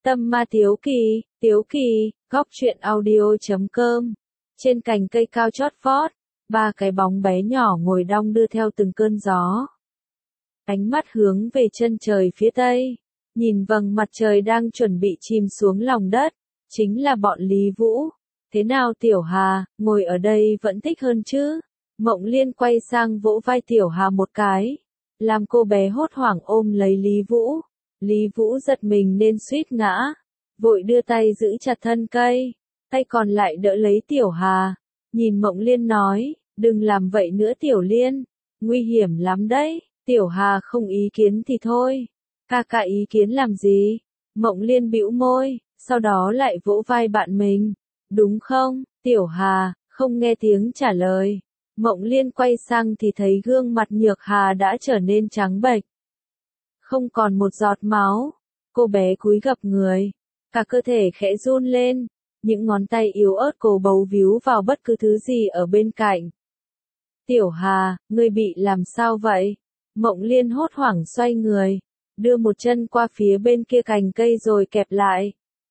Tâm ma Tiếu Kỳ, góc truyện audio.com. Trên cành cây cao chót vót, ba cái bóng bé nhỏ ngồi đong đưa theo từng cơn gió. Ánh mắt hướng về chân trời phía tây, nhìn vầng mặt trời đang chuẩn bị chìm xuống lòng đất, chính là bọn Lý Vũ. Thế nào Tiểu Hà, ngồi ở đây vẫn thích hơn chứ? Mộng Liên quay sang vỗ vai Tiểu Hà một cái, làm cô bé hốt hoảng ôm lấy Lý Vũ. Lý Vũ giật mình nên suýt ngã, vội đưa tay giữ chặt thân cây, tay còn lại đỡ lấy Tiểu Hà. Nhìn Mộng Liên nói, đừng làm vậy nữa Tiểu Liên, nguy hiểm lắm đấy. Tiểu Hà không ý kiến thì thôi, ca ý kiến làm gì? Mộng Liên bĩu môi, sau đó lại vỗ vai bạn mình, đúng không? Tiểu Hà không nghe tiếng trả lời. Mộng Liên quay sang thì thấy gương mặt Nhược Hà đã trở nên trắng bệch, không còn một giọt máu. Cô bé cúi gập người, cả cơ thể khẽ run lên, những ngón tay yếu ớt cố bấu víu vào bất cứ thứ gì ở bên cạnh. Tiểu Hà, ngươi bị làm sao vậy? Mộng Liên hốt hoảng xoay người, đưa một chân qua phía bên kia cành cây rồi kẹp lại.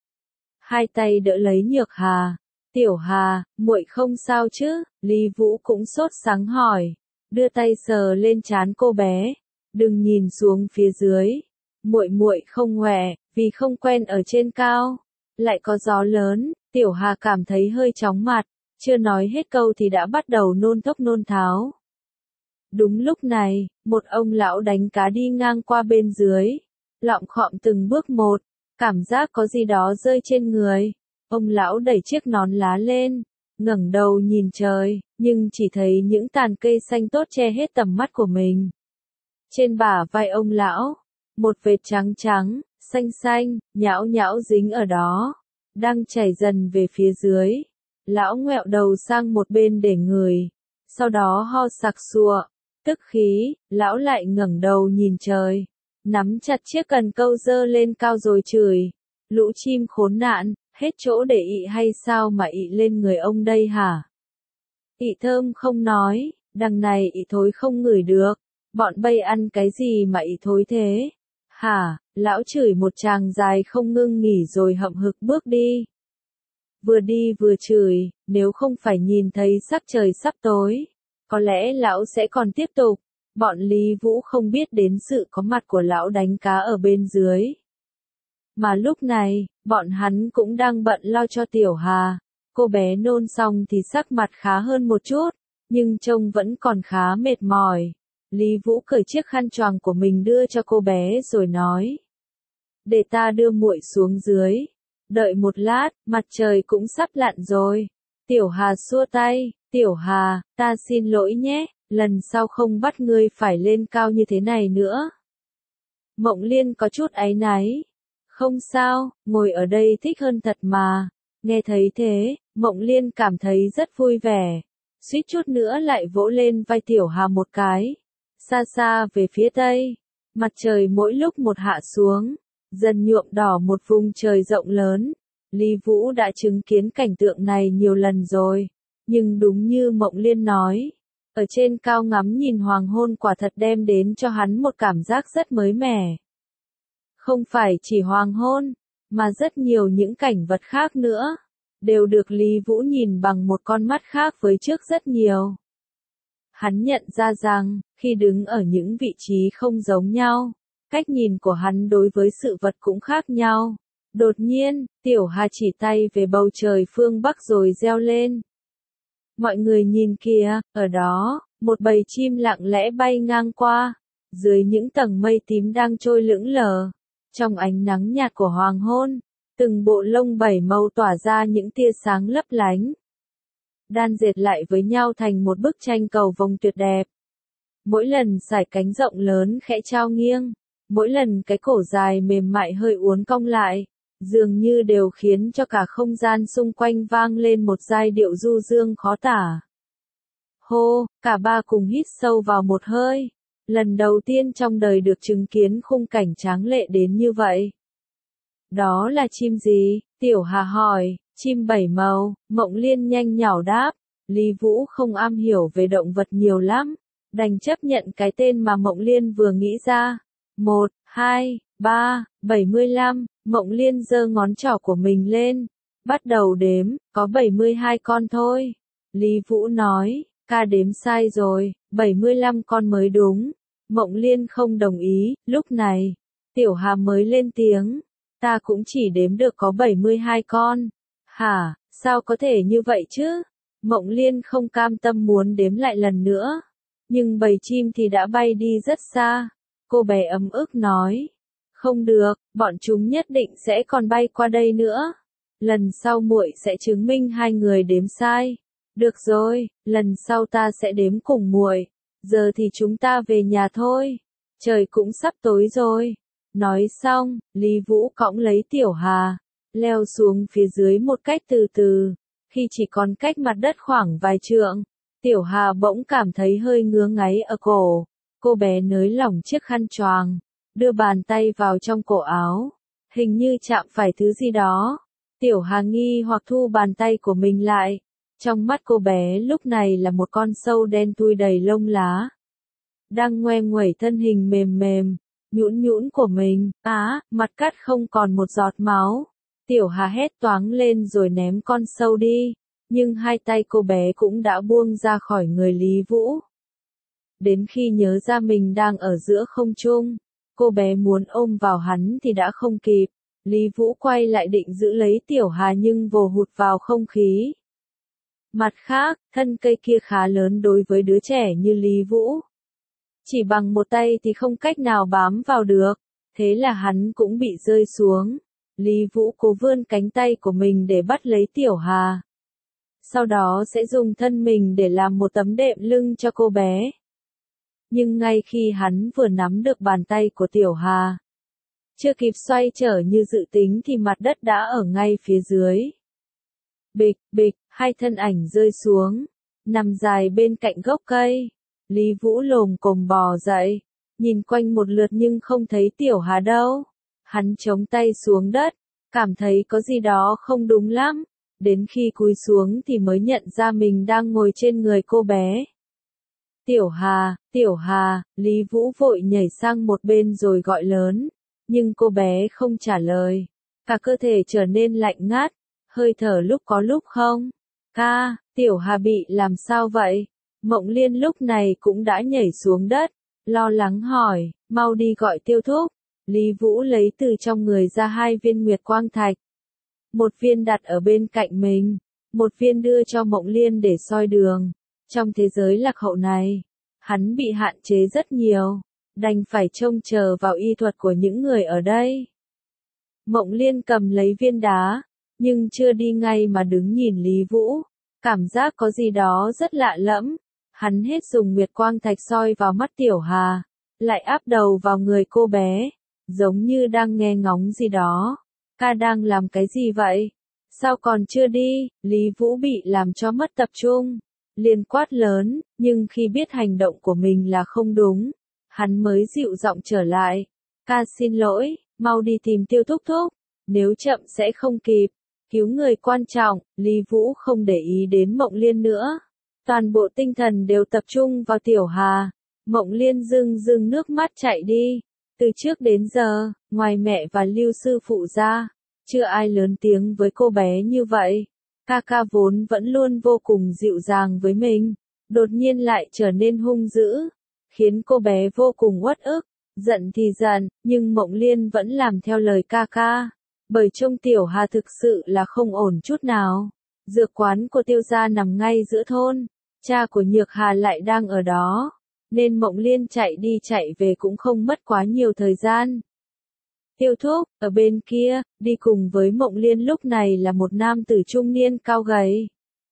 Hai tay đỡ lấy Nhược Hà. Tiểu Hà, muội không sao chứ? Lý Vũ cũng sốt sắng hỏi, đưa tay sờ lên trán cô bé. Đừng nhìn xuống phía dưới, muội không khỏe, vì không quen ở trên cao, lại có gió lớn. Tiểu Hà cảm thấy hơi chóng mặt, chưa nói hết câu thì đã bắt đầu nôn thốc nôn tháo. Đúng lúc này, một ông lão đánh cá đi ngang qua bên dưới, lọng khọm từng bước một, cảm giác có gì đó rơi trên người. Ông lão đẩy chiếc nón lá lên, ngẩng đầu nhìn trời, nhưng chỉ thấy những tàn cây xanh tốt che hết tầm mắt của mình. Trên bả vai ông lão, một vệt trắng trắng, xanh, nhão nhão dính ở đó, đang chảy dần về phía dưới. Lão ngoẹo đầu sang một bên để ngửi, sau đó ho sặc sụa, tức khí, lão lại ngẩng đầu nhìn trời, nắm chặt chiếc cần câu giơ lên cao rồi chửi, lũ chim khốn nạn, hết chỗ để ị hay sao mà ị lên người ông đây hả? Ị thơm không nói, đằng này ị thối không ngửi được. Bọn bay ăn cái gì mà ị thối thế? Hả? Lão chửi một tràng dài không ngưng nghỉ rồi hậm hực bước đi. Vừa đi vừa chửi, nếu không phải nhìn thấy sắc trời sắp tối, có lẽ lão sẽ còn tiếp tục. Bọn Lý Vũ không biết đến sự có mặt của lão đánh cá ở bên dưới. Mà lúc này, bọn hắn cũng đang bận lo cho Tiểu Hà. Cô bé nôn xong thì sắc mặt khá hơn một chút, nhưng trông vẫn còn khá mệt mỏi. Lý Vũ cởi chiếc khăn choàng của mình đưa cho cô bé rồi nói, để ta đưa muội xuống dưới. Đợi một lát, mặt trời cũng sắp lặn rồi. Tiểu Hà xua tay, Tiểu Hà, ta xin lỗi nhé, lần sau không bắt ngươi phải lên cao như thế này nữa. Mộng Liên có chút áy náy, không sao, ngồi ở đây thích hơn thật mà. Nghe thấy thế, Mộng Liên cảm thấy rất vui vẻ, suýt chút nữa lại vỗ lên vai Tiểu Hà một cái. Xa xa về phía tây, mặt trời mỗi lúc một hạ xuống, dần nhuộm đỏ một vùng trời rộng lớn. Lý Vũ đã chứng kiến cảnh tượng này nhiều lần rồi, nhưng đúng như Mộng Liên nói, ở trên cao ngắm nhìn hoàng hôn quả thật đem đến cho hắn một cảm giác rất mới mẻ. Không phải chỉ hoàng hôn, mà rất nhiều những cảnh vật khác nữa, đều được Lý Vũ nhìn bằng một con mắt khác với trước rất nhiều. Hắn nhận ra rằng, khi đứng ở những vị trí không giống nhau, cách nhìn của hắn đối với sự vật cũng khác nhau. Đột nhiên, Tiểu Hà chỉ tay về bầu trời phương Bắc rồi reo lên. Mọi người nhìn kìa, ở đó, một bầy chim lặng lẽ bay ngang qua, dưới những tầng mây tím đang trôi lững lờ. Trong ánh nắng nhạt của hoàng hôn, từng bộ lông bảy màu tỏa ra những tia sáng lấp lánh, đan dệt lại với nhau thành một bức tranh cầu vồng tuyệt đẹp. Mỗi lần sải cánh rộng lớn khẽ trao nghiêng, mỗi lần cái cổ dài mềm mại hơi uốn cong lại, dường như đều khiến cho cả không gian xung quanh vang lên một giai điệu du dương khó tả. Hô, cả ba cùng hít sâu vào một hơi. Lần đầu tiên trong đời được chứng kiến khung cảnh tráng lệ đến như vậy. Đó là chim gì? Tiểu Hà hỏi. Chim bảy màu, Mộng Liên nhanh nhảu đáp. Lý Vũ không am hiểu về động vật nhiều lắm, đành chấp nhận cái tên mà Mộng Liên vừa nghĩ ra. 1, 2, 3, 75, Mộng Liên giơ ngón trỏ của mình lên, bắt đầu đếm, có 72 con thôi. Lý Vũ nói, ca đếm sai rồi, 75 con mới đúng. Mộng Liên không đồng ý, lúc này, Tiểu Hà mới lên tiếng, ta cũng chỉ đếm được có 72 con. Hả, sao có thể như vậy chứ? Mộng Liên không cam tâm muốn đếm lại lần nữa. Nhưng bầy chim thì đã bay đi rất xa. Cô bé ấm ức nói, không được, bọn chúng nhất định sẽ còn bay qua đây nữa. Lần sau muội sẽ chứng minh hai người đếm sai. Được rồi, lần sau ta sẽ đếm cùng muội. Giờ thì chúng ta về nhà thôi. Trời cũng sắp tối rồi. Nói xong, Lý Vũ cõng lấy Tiểu Hà, leo xuống phía dưới một cách từ từ. Khi chỉ còn cách mặt đất khoảng vài trượng, Tiểu Hà bỗng cảm thấy hơi ngứa ngáy ở cổ. Cô bé nới lỏng chiếc khăn choàng, đưa bàn tay vào trong cổ áo. Hình như chạm phải thứ gì đó. Tiểu Hà nghi hoặc thu bàn tay của mình lại. Trong mắt cô bé lúc này là một con sâu đen thui đầy lông lá. Đang ngoe nguẩy thân hình mềm mềm, nhũn nhũn của mình. Mặt cắt không còn một giọt máu. Tiểu Hà hét toáng lên rồi ném con sâu đi. Nhưng hai tay cô bé cũng đã buông ra khỏi người Lý Vũ. Đến khi nhớ ra mình đang ở giữa không trung, cô bé muốn ôm vào hắn thì đã không kịp. Lý Vũ quay lại định giữ lấy Tiểu Hà nhưng vồ hụt vào không khí. Mặt khác, thân cây kia khá lớn đối với đứa trẻ như Lý Vũ. Chỉ bằng một tay thì không cách nào bám vào được, thế là hắn cũng bị rơi xuống. Lý Vũ cố vươn cánh tay của mình để bắt lấy Tiểu Hà. Sau đó sẽ dùng thân mình để làm một tấm đệm lưng cho cô bé. Nhưng ngay khi hắn vừa nắm được bàn tay của Tiểu Hà, chưa kịp xoay trở như dự tính thì mặt đất đã ở ngay phía dưới. Bịch, bịch, hai thân ảnh rơi xuống, nằm dài bên cạnh gốc cây. Lý Vũ lồm cồm bò dậy, nhìn quanh một lượt nhưng không thấy Tiểu Hà đâu. Hắn chống tay xuống đất, cảm thấy có gì đó không đúng lắm. Đến khi cúi xuống thì mới nhận ra mình đang ngồi trên người cô bé. Tiểu Hà, Lý Vũ vội nhảy sang một bên rồi gọi lớn. Nhưng cô bé không trả lời. Cả cơ thể trở nên lạnh ngắt, hơi thở lúc có lúc không. Ca, Tiểu Hà bị làm sao vậy? Mộng Liên lúc này cũng đã nhảy xuống đất, lo lắng hỏi, mau đi gọi Tiêu Thúc. Lý Vũ lấy từ trong người ra 2 viên nguyệt quang thạch. Một viên đặt ở bên cạnh mình, một viên đưa cho Mộng Liên để soi đường. Trong thế giới lạc hậu này, hắn bị hạn chế rất nhiều, đành phải trông chờ vào y thuật của những người ở đây. Mộng Liên cầm lấy viên đá, nhưng chưa đi ngay mà đứng nhìn Lý Vũ, cảm giác có gì đó rất lạ lẫm. Hắn hết dùng nguyệt quang thạch soi vào mắt Tiểu Hà, lại áp đầu vào người cô bé, giống như đang nghe ngóng gì đó. Ca đang làm cái gì vậy? Sao còn chưa đi? Lý Vũ bị làm cho mất tập trung, liền quát lớn, nhưng khi biết hành động của mình là không đúng, hắn mới dịu giọng trở lại. Ca xin lỗi, mau đi tìm Tiêu Thúc Thúc, nếu chậm sẽ không kịp. Cứu người quan trọng, Lý Vũ không để ý đến Mộng Liên nữa. Toàn bộ tinh thần đều tập trung vào Tiểu Hà. Mộng Liên rưng rưng nước mắt chạy đi. Từ trước đến giờ, ngoài mẹ và Lưu sư phụ ra, chưa ai lớn tiếng với cô bé như vậy. Ca ca vốn vẫn luôn vô cùng dịu dàng với mình, đột nhiên lại trở nên hung dữ, khiến cô bé vô cùng uất ức. Giận thì giận, nhưng Mộng Liên vẫn làm theo lời ca ca. Bởi trông Tiểu Hà thực sự là không ổn chút nào. Dược quán của Tiêu gia nằm ngay giữa thôn, cha của Nhược Hà lại đang ở đó, nên Mộng Liên chạy đi chạy về cũng không mất quá nhiều thời gian. Tiêu Thúc, ở bên kia, đi cùng với Mộng Liên lúc này là một nam tử trung niên cao gầy.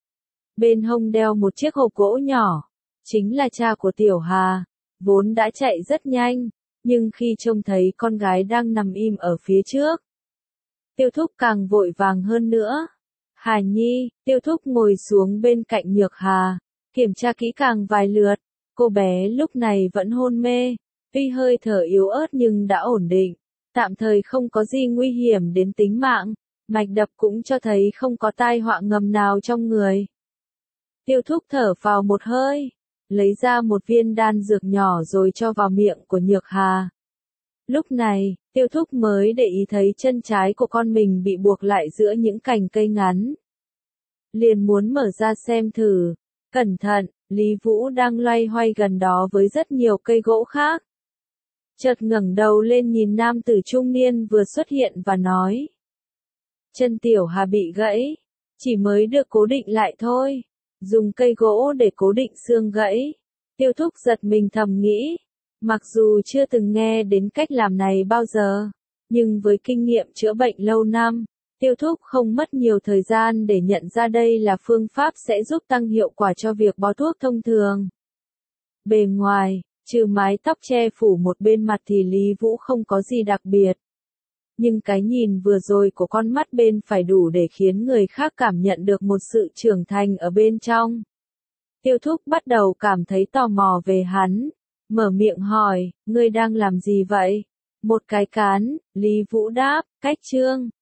Bên hông đeo một chiếc hộp gỗ nhỏ, chính là cha của Tiểu Hà, vốn đã chạy rất nhanh, nhưng khi trông thấy con gái đang nằm im ở phía trước, Tiêu Thúc càng vội vàng hơn nữa. Hà Nhi, Tiêu Thúc ngồi xuống bên cạnh Nhược Hà, kiểm tra kỹ càng vài lượt, cô bé lúc này vẫn hôn mê, tuy hơi thở yếu ớt nhưng đã ổn định, tạm thời không có gì nguy hiểm đến tính mạng, mạch đập cũng cho thấy không có tai họa ngầm nào trong người. Tiêu Thúc thở phào một hơi, lấy ra một viên đan dược nhỏ rồi cho vào miệng của Nhược Hà. Lúc này, Tiêu Thúc mới để ý thấy chân trái của con mình bị buộc lại giữa những cành cây ngắn. Liền muốn mở ra xem thử. Cẩn thận, Lý Vũ đang loay hoay gần đó với rất nhiều cây gỗ khác. Chợt ngẩng đầu lên nhìn nam tử trung niên vừa xuất hiện và nói. Chân Tiểu Hà bị gãy, chỉ mới được cố định lại thôi. Dùng cây gỗ để cố định xương gãy. Tiêu Thúc giật mình thầm nghĩ. Mặc dù chưa từng nghe đến cách làm này bao giờ, nhưng với kinh nghiệm chữa bệnh lâu năm, Tiêu Thúc không mất nhiều thời gian để nhận ra đây là phương pháp sẽ giúp tăng hiệu quả cho việc bó thuốc thông thường. Bề ngoài, trừ mái tóc che phủ một bên mặt thì Lý Vũ không có gì đặc biệt. Nhưng cái nhìn vừa rồi của con mắt bên phải đủ để khiến người khác cảm nhận được một sự trưởng thành ở bên trong. Tiêu Thúc bắt đầu cảm thấy tò mò về hắn. Mở miệng hỏi, ngươi đang làm gì vậy? Một cái cán, Lý Vũ đáp, cách trương.